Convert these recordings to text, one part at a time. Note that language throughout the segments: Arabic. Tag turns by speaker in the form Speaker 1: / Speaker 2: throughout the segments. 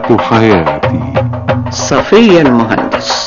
Speaker 1: حياتي.
Speaker 2: صفية المهندس.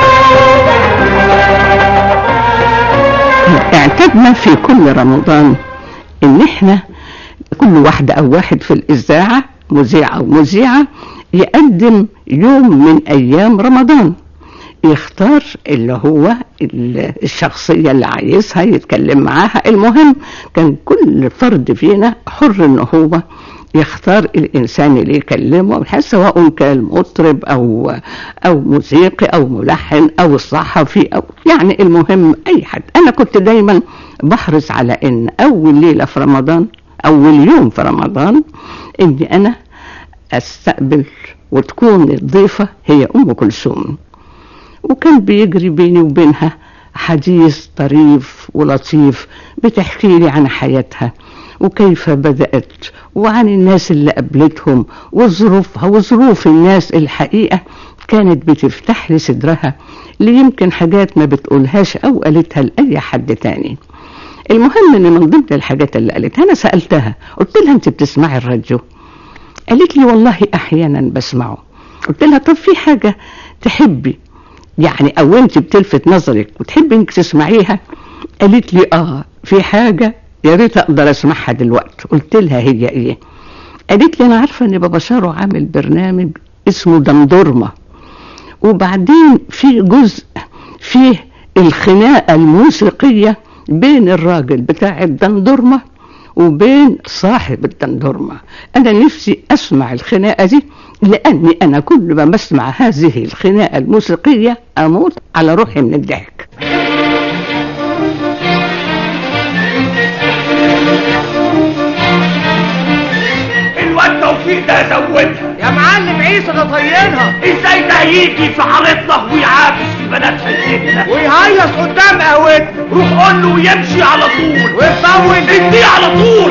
Speaker 2: اعتدنا في كل رمضان ان احنا كل واحدة او واحد في الاذاعة، مذيع او مذيعة، يقدم يوم من ايام رمضان، يختار اللي هو الشخصية اللي عايزها يتكلم معاها. المهم كان كل فرد فينا حر ان هو يختار الانسان اللي يكلمه، سواء كان مطرب او موسيقي او ملحن او الصحفي او يعني المهم اي حد. انا كنت دايما بحرص على ان اول ليلة في رمضان، اول يوم في رمضان، اني انا استقبل وتكون الضيفة هي ام كلثوم. وكان بيجري بيني وبينها حديث طريف ولطيف، بتحكي لي عن حياتها وكيف بدأت وعن الناس اللي قابلتهم وظروفها وظروف الناس. الحقيقة كانت بتفتح لي صدرها اللي يمكن حاجات ما بتقولهاش أو قالتها لأي حد تاني. المهم ان من ضمن الحاجات اللي قالتها انا سألتها، قلت لها انت بتسمعي الراديو؟ قالت لي والله احيانا بسمعه. قلت لها طب في حاجة تحبي يعني او انت بتلفت نظرك وتحبي انك تسمعيها؟ قالت لي في حاجة يا ريت اقدر اسمعها دلوقتي. قلت لها هي ايه؟ قالت لي انا عارفة ان بابا شارو عامل برنامج اسمه دندورما، وبعدين في جزء فيه الخناقة الموسيقية بين الراجل بتاع الدندورما وبين صاحب الدندورما. انا نفسي اسمع الخناقة دي، لاني انا كل ما بسمع هذه الخناقة الموسيقية اموت على روحي من الضحك.
Speaker 3: الواد توفيق ده زودها
Speaker 4: يا معلم عيسى ده طينها.
Speaker 3: ازاي ده يجي في حارتنا ويعاكس في بنات حلتنا
Speaker 4: ويهيص قدام قهوتنا؟
Speaker 3: روح قول له ويمشي على طول
Speaker 4: ويطول
Speaker 3: اديه على طول.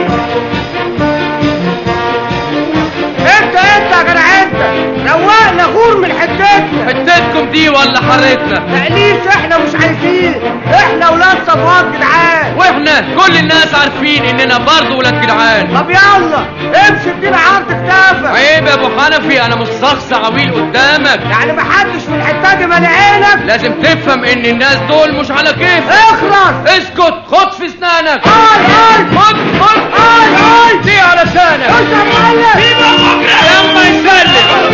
Speaker 4: انت يا جدع انت روقنا غور من
Speaker 5: حتتكم دي ولا حارتنا؟
Speaker 4: تقليش احنا مش عايزين، احنا ولاد صفوات جدعان،
Speaker 5: واحنا كل الناس عارفين اننا برضه ولاد جدعان.
Speaker 4: طب يلا امشي ادينا عرض كتافك.
Speaker 5: عيب يا ابو حنفي، انا مش شخص عويل قدامك.
Speaker 4: يعني محدش في الحته دي مالي عينك؟
Speaker 5: لازم تفهم ان الناس دول مش على كيف.
Speaker 4: اخلص
Speaker 5: اسكت، خد في اسنانك.
Speaker 4: خد
Speaker 5: دي على لسانك.
Speaker 4: انت يا معلم
Speaker 5: يلا يسلم.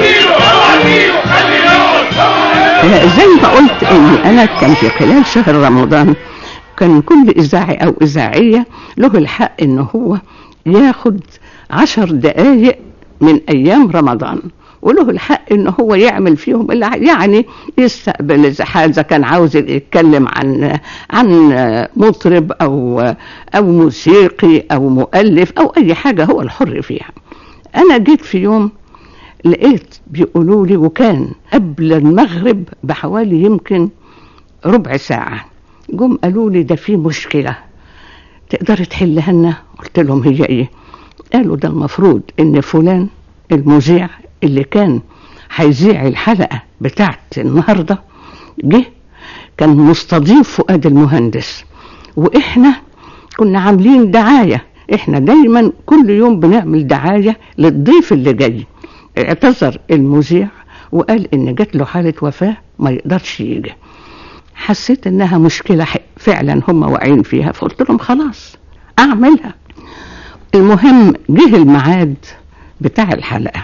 Speaker 2: زي ما قلت اني انا كان في خلال شهر رمضان كان كل اذاعي او اذاعية له الحق انه هو ياخد 10 دقايق من ايام رمضان، وله الحق انه هو يعمل فيهم اللي يعني يستقبل اذا كان عاوز يتكلم عن مطرب او موسيقي او مؤلف او اي حاجة هو الحر فيها. انا جيت في يوم لقيت بيقولوا لي، وكان قبل المغرب بحوالي يمكن ربع ساعة، جم قالوا لي ده في مشكلة تقدر تحلها لنا؟ قلت لهم هي ايه؟ قالوا ده المفروض ان فلان المذيع اللي كان هيذيع الحلقة بتاعت النهاردة جه، كان مستضيف فؤاد المهندس، واحنا كنا عاملين دعاية، احنا دايما كل يوم بنعمل دعاية للضيف اللي جاي. اعتذر المذيع وقال ان جات له حالة وفاة ما يقدرش يجي. حسيت انها مشكلة فعلا هم واعين فيها، فقلت لهم خلاص اعملها. المهم جه الميعاد بتاع الحلقة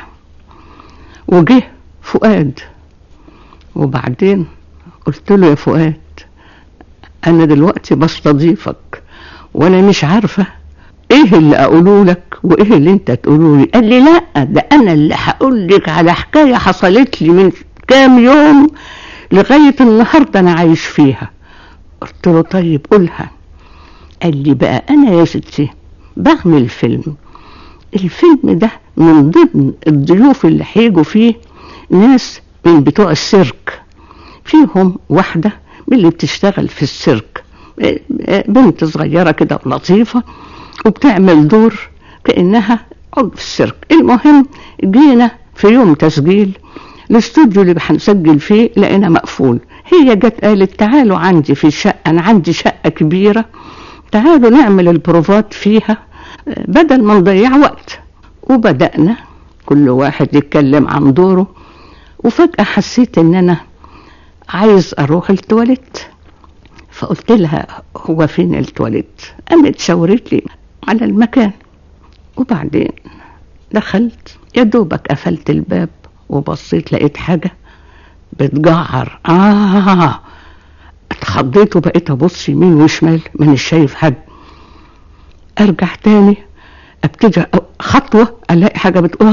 Speaker 2: وجه فؤاد، وبعدين قلت له يا فؤاد انا دلوقتي بستضيفك وانا مش عارفة ايه اللي اقوله لك وايه اللي انت تقوله لي. قال لي لا، ده انا اللي هقول لك على حكاية حصلت لي من كام يوم لغاية النهاردة انا عايش فيها. قلت له طيب قولها. قال لي بقى انا يا ستي بعمل فيلم، الفيلم ده من ضمن الضيوف اللي هيجوا فيه ناس من بتوع السيرك، فيهم واحدة من اللي بتشتغل في السيرك، بنت صغيرة كده لطيفة وبتعمل دور كأنها عضو في السيرك. المهم جينا في يوم تسجيل، الاستوديو اللي هنسجل فيه لقينا مقفول. هي جت قالت تعالوا عندي في الشقة، أنا عندي شقة كبيرة، تعالوا نعمل البروفات فيها بدل ما نضيع وقت. وبدأنا كل واحد يتكلم عن دوره. وفجأة حسيت ان انا عايز اروح التواليت، فقلت لها هو فين التواليت؟ قامت شاورت لي على المكان. وبعدين دخلت، يا دوبك قفلت الباب وبصيت لقيت حاجة بتجعر. اتخضيت وبقيت ابص يمين وشمال، مانيش شايف حد. ارجع تاني، ابتدي خطوة الاقي حاجة بتقول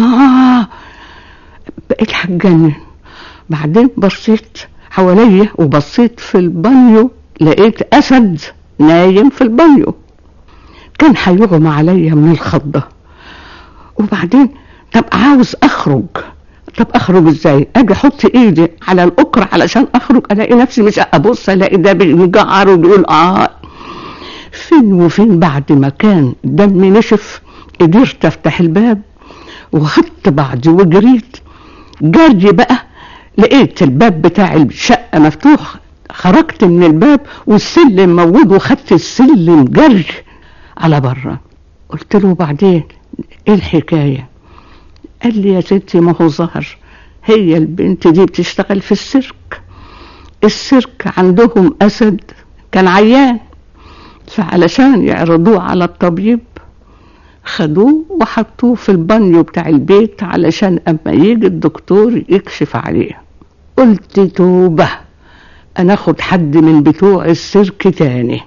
Speaker 2: بقيت هتجنن. بعدين بصيت حواليا وبصيت في البانيو، لقيت اسد نايم في البانيو، كان هيغمى عليا من الخضة. وبعدين طب عاوز اخرج، طب اخرج ازاي؟ اجي احط ايدي على الاكر علشان اخرج، الاقي نفسي مش ابص، الاقي ده بيجعر وبيقول فين وفين بعد ما كان دمي نشف قدرت افتح الباب وخدت بعضي وجريت جري بقى. لقيت الباب بتاع الشقة مفتوح، خرجت من الباب والسلم موجود وخدت السلم جري على بره. قلت له بعدين ايه الحكاية؟ قال لي يا ستي ما هو ظهر، هي البنت دي بتشتغل في السيرك عندهم أسد كان عيان، فعلشان يعرضوه على الطبيب خدوه وحطوه في البانيو بتاع البيت علشان اما يجي الدكتور يكشف عليه. قلت توبة، انا اخد حد من بتوع السيرك تاني.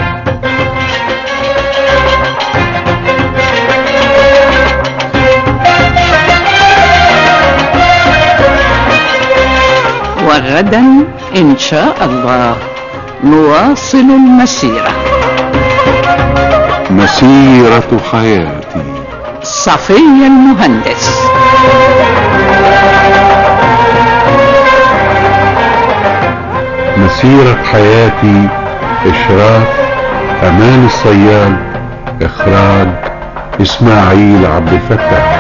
Speaker 2: وغدا ان شاء الله نواصل المسيرة.
Speaker 1: مسيرة حياتي،
Speaker 2: صفية المهندس.
Speaker 1: مسيرة حياتي، إشراف أمان الصياد، إخراج إسماعيل عبد الفتاح.